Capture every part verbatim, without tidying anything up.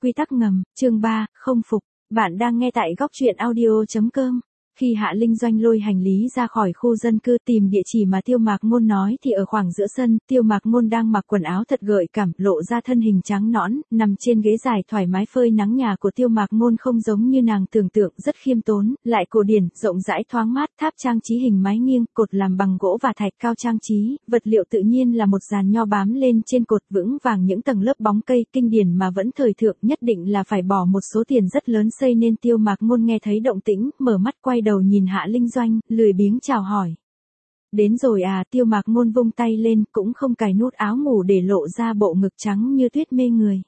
Quy tắc ngầm, chương ba, không phục. Bạn đang nghe tại góc truyện audio chấm com. Khi Hạ Linh Doanh lôi hành lý ra khỏi khu dân cư tìm địa chỉ mà Tiêu Mạc Ngôn nói thì ở khoảng giữa sân, Tiêu Mạc Ngôn đang mặc quần áo thật gợi cảm, lộ ra thân hình trắng nõn, nằm trên ghế dài thoải mái phơi nắng. Nhà của Tiêu Mạc Ngôn không giống như nàng tưởng tượng, rất khiêm tốn, lại cổ điển, rộng rãi thoáng mát, tháp trang trí hình mái nghiêng, cột làm bằng gỗ và thạch cao trang trí, vật liệu tự nhiên là một dàn nho bám lên trên cột vững vàng những tầng lớp bóng cây, kinh điển mà vẫn thời thượng, nhất định là phải bỏ một số tiền rất lớn xây nên. Tiêu Mạc Ngôn nghe thấy động tĩnh, mở mắt quay đầu nhìn Hạ Linh Doanh, lười biếng chào hỏi. Đến rồi à? Tiêu Mạc Ngôn vung tay lên, cũng không cài nút áo ngủ để lộ ra bộ ngực trắng như tuyết mê người.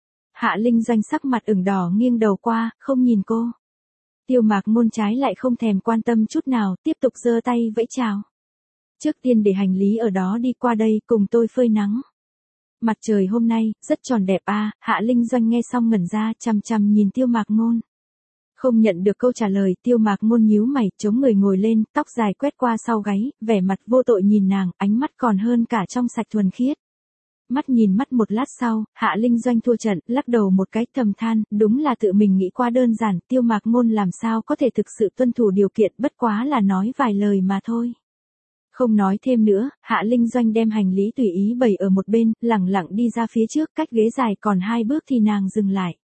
Hạ Linh Doanh sắc mặt ửng đỏ nghiêng đầu qua, không nhìn cô. Tiêu Mạc Ngôn trái lại không thèm quan tâm chút nào, tiếp tục giơ tay vẫy chào. Trước tiên để hành lý ở đó, đi qua đây cùng tôi phơi nắng. Mặt trời hôm nay rất tròn đẹp à? Hạ Linh Doanh nghe xong ngẩn ra, chằm chằm nhìn Tiêu Mạc Ngôn. Không nhận được câu trả lời, Tiêu Mạc Ngôn nhíu mày, chống người ngồi lên, tóc dài quét qua sau gáy, vẻ mặt vô tội nhìn nàng, ánh mắt còn hơn cả trong sạch thuần khiết. Mắt nhìn mắt một lát sau, Hạ Linh Doanh thua trận, lắc đầu một cái, thầm than, đúng là tự mình nghĩ quá đơn giản, Tiêu Mạc Ngôn làm sao có thể thực sự tuân thủ điều kiện, bất quá là nói vài lời mà thôi. Không nói thêm nữa, Hạ Linh Doanh đem hành lý tùy ý bày ở một bên, lẳng lặng đi ra phía trước, cách ghế dài còn hai bước thì nàng dừng lại.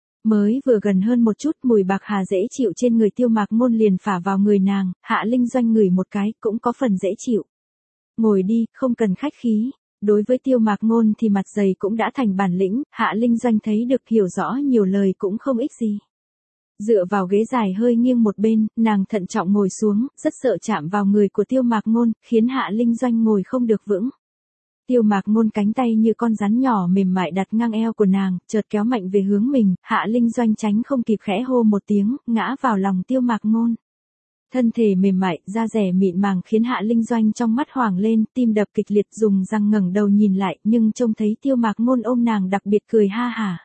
Mới vừa gần hơn một chút, mùi bạc hà dễ chịu trên người Tiêu Mạc Ngôn liền phả vào người nàng, Hạ Linh Doanh ngửi một cái, cũng có phần dễ chịu. Ngồi đi, không cần khách khí. Đối với Tiêu Mạc Ngôn thì mặt dày cũng đã thành bản lĩnh, Hạ Linh Doanh thấy được, hiểu rõ nhiều lời cũng không ích gì. Dựa vào ghế dài hơi nghiêng một bên, nàng thận trọng ngồi xuống, rất sợ chạm vào người của Tiêu Mạc Ngôn, khiến Hạ Linh Doanh ngồi không được vững. Tiêu Mạc Ngôn cánh tay như con rắn nhỏ mềm mại đặt ngang eo của nàng, chợt kéo mạnh về hướng mình, Hạ Linh Doanh tránh không kịp khẽ hô một tiếng, ngã vào lòng Tiêu Mạc Ngôn. Thân thể mềm mại, da dẻ mịn màng khiến Hạ Linh Doanh trong mắt hoảng lên, tim đập kịch liệt, dùng răng ngẩng đầu nhìn lại, nhưng trông thấy Tiêu Mạc Ngôn ôm nàng đặc biệt cười ha hả.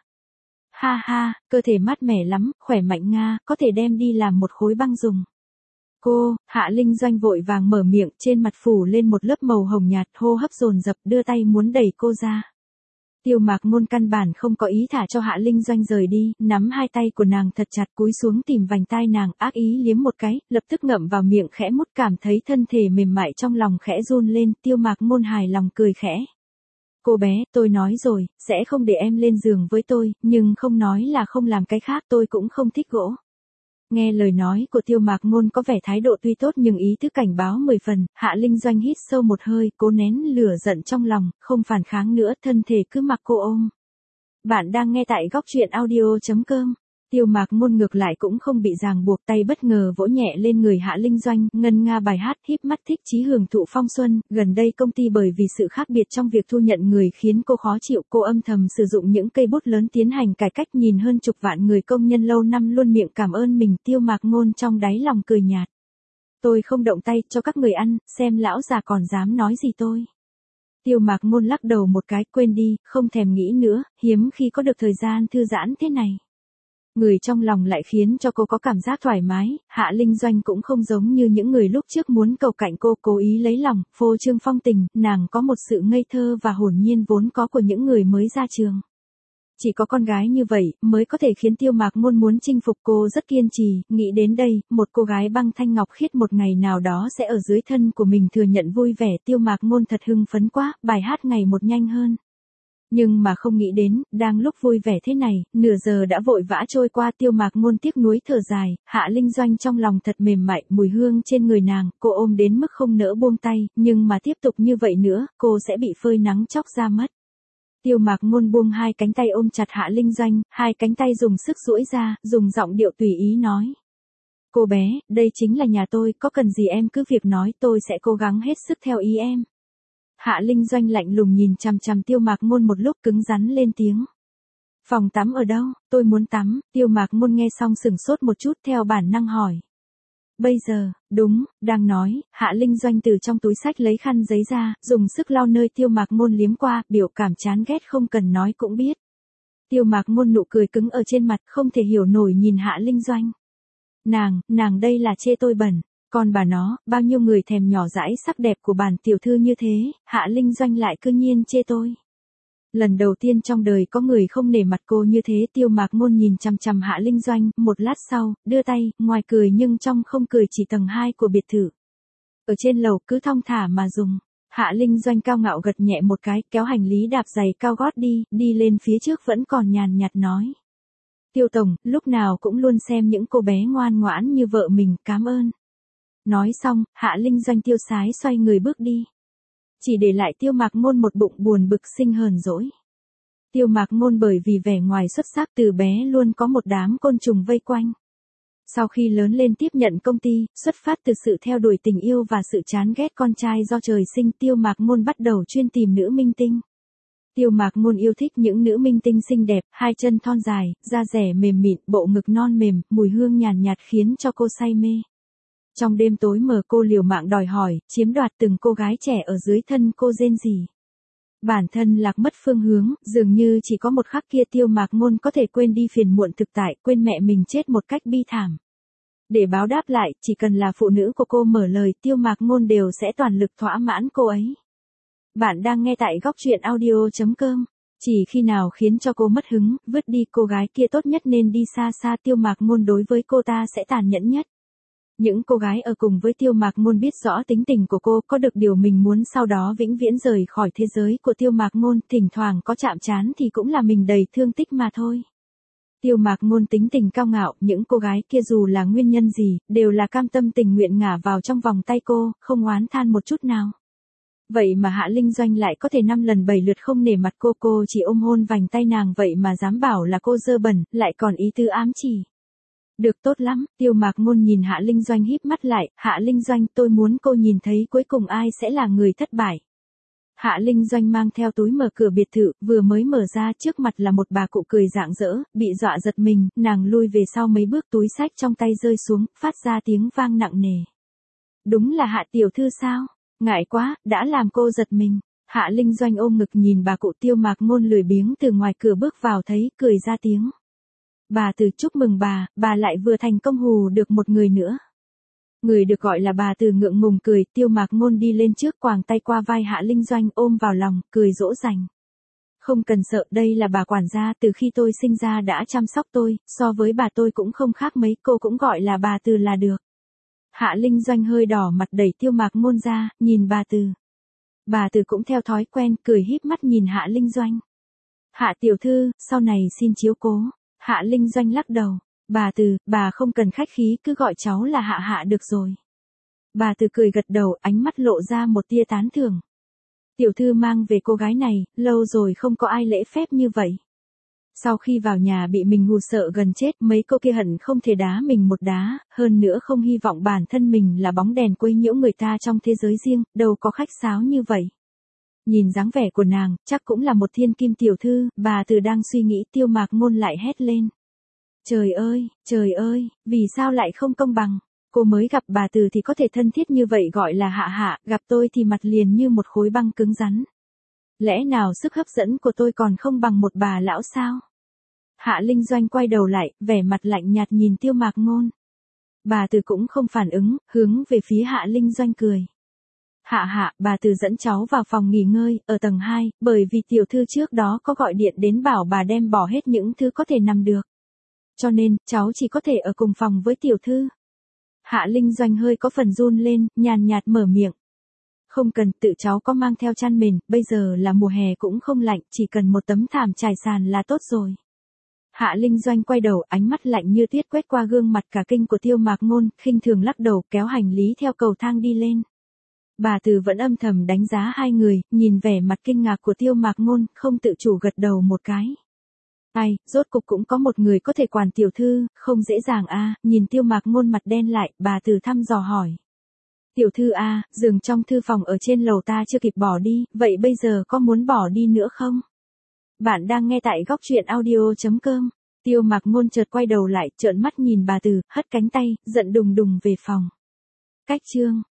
Ha ha, cơ thể mát mẻ lắm, khỏe mạnh nga, có thể đem đi làm một khối băng dùng. Cô, Hạ Linh Doanh vội vàng mở miệng, trên mặt phủ lên một lớp màu hồng nhạt, hô hấp dồn dập, đưa tay muốn đẩy cô ra. Tiêu Mạc Ngôn căn bản không có ý thả cho Hạ Linh Doanh rời đi, nắm hai tay của nàng thật chặt, cúi xuống tìm vành tai nàng, ác ý liếm một cái, lập tức ngậm vào miệng khẽ mút, cảm thấy thân thể mềm mại trong lòng khẽ run lên, Tiêu Mạc Ngôn hài lòng cười khẽ. Cô bé, tôi nói rồi, sẽ không để em lên giường với tôi, nhưng không nói là không làm cái khác, tôi cũng không thích gỗ. Nghe lời nói của Tiêu Mạc Ngôn có vẻ thái độ tuy tốt nhưng ý tứ cảnh báo mười phần, Hạ Linh Doanh hít sâu một hơi, cố nén lửa giận trong lòng, không phản kháng nữa, thân thể cứ mặc cô ôm. Bạn đang nghe tại góc truyện audio chấm com. Tiêu Mạc Ngôn ngược lại cũng không bị ràng buộc, tay bất ngờ vỗ nhẹ lên người Hạ Linh Doanh, ngân nga bài hát, híp mắt thích chí hưởng thụ phong xuân. Gần đây công ty bởi vì sự khác biệt trong việc thu nhận người khiến cô khó chịu, cô âm thầm sử dụng những cây bút lớn tiến hành cải cách, nhìn hơn chục vạn người công nhân lâu năm luôn miệng cảm ơn mình. Tiêu Mạc Ngôn trong đáy lòng cười nhạt. Tôi không động tay cho các người ăn, xem lão già còn dám nói gì tôi. Tiêu Mạc Ngôn lắc đầu một cái, quên đi, không thèm nghĩ nữa, hiếm khi có được thời gian thư giãn thế này. Người trong lòng lại khiến cho cô có cảm giác thoải mái, Hạ Linh Doanh cũng không giống như những người lúc trước muốn cầu cạnh cô, cố ý lấy lòng, phô trương phong tình, nàng có một sự ngây thơ và hồn nhiên vốn có của những người mới ra trường. Chỉ có con gái như vậy, mới có thể khiến Tiêu Mạc Ngôn muốn chinh phục cô, rất kiên trì, nghĩ đến đây, một cô gái băng thanh ngọc khiết một ngày nào đó sẽ ở dưới thân của mình thừa nhận vui vẻ, Tiêu Mạc Ngôn thật hưng phấn quá, bài hát ngày một nhanh hơn. Nhưng mà không nghĩ đến, đang lúc vui vẻ thế này, nửa giờ đã vội vã trôi qua, Tiêu Mạc Ngôn tiếc nuối thở dài, Hạ Linh Doanh trong lòng thật mềm mại, mùi hương trên người nàng, cô ôm đến mức không nỡ buông tay, nhưng mà tiếp tục như vậy nữa, cô sẽ bị phơi nắng chóc ra mất. Tiêu Mạc Ngôn buông hai cánh tay ôm chặt Hạ Linh Doanh, hai cánh tay dùng sức duỗi ra, dùng giọng điệu tùy ý nói. Cô bé, đây chính là nhà tôi, có cần gì em cứ việc nói, tôi sẽ cố gắng hết sức theo ý em. Hạ Linh Doanh lạnh lùng nhìn chằm chằm Tiêu Mạc Ngôn một lúc, cứng rắn lên tiếng. Phòng tắm ở đâu, tôi muốn tắm. Tiêu Mạc Ngôn nghe xong sửng sốt một chút, theo bản năng hỏi. Bây giờ, đúng, đang nói, Hạ Linh Doanh từ trong túi xách lấy khăn giấy ra, dùng sức lau nơi Tiêu Mạc Ngôn liếm qua, biểu cảm chán ghét không cần nói cũng biết. Tiêu Mạc Ngôn nụ cười cứng ở trên mặt, không thể hiểu nổi nhìn Hạ Linh Doanh. Nàng, nàng đây là chê tôi bẩn. Còn bà nó, bao nhiêu người thèm nhỏ dãi sắc đẹp của bản tiểu thư như thế, Hạ Linh Doanh lại cư nhiên chê tôi. Lần đầu tiên trong đời có người không nể mặt cô như thế. Tiêu Mạc Ngôn nhìn chằm chằm Hạ Linh Doanh, một lát sau, đưa tay, ngoài cười nhưng trong không cười chỉ tầng hai của biệt thự. Ở trên lầu cứ thong thả mà dùng. Hạ Linh Doanh cao ngạo gật nhẹ một cái, kéo hành lý đạp giày cao gót đi, đi lên phía trước vẫn còn nhàn nhạt nói. Tiêu tổng, lúc nào cũng luôn xem những cô bé ngoan ngoãn như vợ mình, cảm ơn. Nói xong, Hạ Linh Doanh tiêu sái xoay người bước đi. Chỉ để lại Tiêu Mạc Ngôn một bụng buồn bực sinh hờn dỗi. Tiêu Mạc Ngôn bởi vì vẻ ngoài xuất sắc từ bé luôn có một đám côn trùng vây quanh. Sau khi lớn lên tiếp nhận công ty, xuất phát từ sự theo đuổi tình yêu và sự chán ghét con trai do trời sinh, Tiêu Mạc Ngôn bắt đầu chuyên tìm nữ minh tinh. Tiêu Mạc Ngôn yêu thích những nữ minh tinh xinh đẹp, hai chân thon dài, da dẻ mềm mịn, bộ ngực non mềm, mùi hương nhàn nhạt khiến cho cô say mê. Trong đêm tối mờ cô liều mạng đòi hỏi, chiếm đoạt từng cô gái trẻ ở dưới thân cô rên rỉ. Bản thân lạc mất phương hướng, dường như chỉ có một khắc kia Tiêu Mạc Ngôn có thể quên đi phiền muộn thực tại, quên mẹ mình chết một cách bi thảm. Để báo đáp lại, chỉ cần là phụ nữ của cô mở lời, Tiêu Mạc Ngôn đều sẽ toàn lực thỏa mãn cô ấy. Bạn đang nghe tại góc truyện audio chấm com. Chỉ khi nào khiến cho cô mất hứng, vứt đi cô gái kia tốt nhất nên đi xa xa. Tiêu Mạc Ngôn đối với cô ta sẽ tàn nhẫn nhất. Những cô gái ở cùng với Tiêu Mạc Ngôn biết rõ tính tình của cô, có được điều mình muốn sau đó vĩnh viễn rời khỏi thế giới của Tiêu Mạc Ngôn, thỉnh thoảng có chạm trán thì cũng là mình đầy thương tích mà thôi. Tiêu Mạc Ngôn tính tình cao ngạo, những cô gái kia dù là nguyên nhân gì, đều là cam tâm tình nguyện ngả vào trong vòng tay cô, không oán than một chút nào. Vậy mà Hạ Linh Doanh lại có thể năm lần bảy lượt không nể mặt cô, cô chỉ ôm hôn vành tay nàng vậy mà dám bảo là cô dơ bẩn, lại còn ý tứ ám chỉ. Được, tốt lắm. Tiêu Mạc Ngôn nhìn Hạ Linh Doanh híp mắt lại, Hạ Linh Doanh, tôi muốn cô nhìn thấy cuối cùng ai sẽ là người thất bại. Hạ Linh Doanh mang theo túi mở cửa biệt thự, vừa mới mở ra trước mặt là một bà cụ cười rạng rỡ, bị dọa giật mình, nàng lui về sau mấy bước, túi xách trong tay rơi xuống, phát ra tiếng vang nặng nề. Đúng là Hạ tiểu thư sao? Ngại quá, đã làm cô giật mình. Hạ Linh Doanh ôm ngực nhìn bà cụ. Tiêu Mạc Ngôn lười biếng từ ngoài cửa bước vào thấy, cười ra tiếng. Bà Từ, chúc mừng bà, bà lại vừa thành công hù được một người nữa. Người được gọi là bà Từ ngượng ngùng cười. Tiêu Mạc Ngôn đi lên trước, quàng tay qua vai Hạ Linh Doanh, ôm vào lòng, cười dỗ dành. Không cần sợ, đây là bà quản gia, từ khi tôi sinh ra đã chăm sóc tôi, so với bà tôi cũng không khác mấy, cô cũng gọi là bà Từ là được. Hạ Linh Doanh hơi đỏ mặt đẩy Tiêu Mạc Ngôn ra, nhìn bà Từ. Bà Từ cũng theo thói quen, cười híp mắt nhìn Hạ Linh Doanh. Hạ tiểu thư, sau này xin chiếu cố. Hạ Linh Doanh lắc đầu. Bà Từ, bà không cần khách khí, cứ gọi cháu là Hạ Hạ được rồi. Bà Từ cười gật đầu, ánh mắt lộ ra một tia tán thưởng. Tiểu thư mang về cô gái này, lâu rồi không có ai lễ phép như vậy. Sau khi vào nhà bị mình hù sợ gần chết, mấy cô kia hận không thể đá mình một đá, hơn nữa không hy vọng bản thân mình là bóng đèn quấy nhiễu người ta trong thế giới riêng, đâu có khách sáo như vậy. Nhìn dáng vẻ của nàng, chắc cũng là một thiên kim tiểu thư. Bà Từ đang suy nghĩ, Tiêu Mạc Ngôn lại hét lên. Trời ơi, trời ơi, vì sao lại không công bằng? Cô mới gặp bà Từ thì có thể thân thiết như vậy gọi là Hạ Hạ, gặp tôi thì mặt liền như một khối băng cứng rắn. Lẽ nào sức hấp dẫn của tôi còn không bằng một bà lão sao? Hạ Linh Doanh quay đầu lại, vẻ mặt lạnh nhạt nhìn Tiêu Mạc Ngôn. Bà Từ cũng không phản ứng, hướng về phía Hạ Linh Doanh cười. Hạ Hạ, bà Từ dẫn cháu vào phòng nghỉ ngơi, ở tầng hai, bởi vì tiểu thư trước đó có gọi điện đến bảo bà đem bỏ hết những thứ có thể nằm được. Cho nên, cháu chỉ có thể ở cùng phòng với tiểu thư. Hạ Linh Doanh hơi có phần run lên, nhàn nhạt mở miệng. Không cần, tự cháu có mang theo chăn mền, bây giờ là mùa hè cũng không lạnh, chỉ cần một tấm thảm trải sàn là tốt rồi. Hạ Linh Doanh quay đầu, ánh mắt lạnh như tuyết quét qua gương mặt cả kinh của Tiêu Mạc Ngôn, khinh thường lắc đầu, kéo hành lý theo cầu thang đi lên. Bà Từ vẫn âm thầm đánh giá hai người, nhìn vẻ mặt kinh ngạc của Tiêu Mạc Ngôn, không tự chủ gật đầu một cái. Ai, rốt cục cũng có một người có thể quản tiểu thư, không dễ dàng a. Nhìn Tiêu Mạc Ngôn mặt đen lại, bà Từ thăm dò hỏi. Tiểu thư a, giường trong thư phòng ở trên lầu ta chưa kịp bỏ đi, vậy bây giờ có muốn bỏ đi nữa không? Bạn đang nghe tại góc truyện audio chấm com. Tiêu Mạc Ngôn chợt quay đầu lại, trợn mắt nhìn bà Từ, hất cánh tay, giận đùng đùng về phòng. Cách chương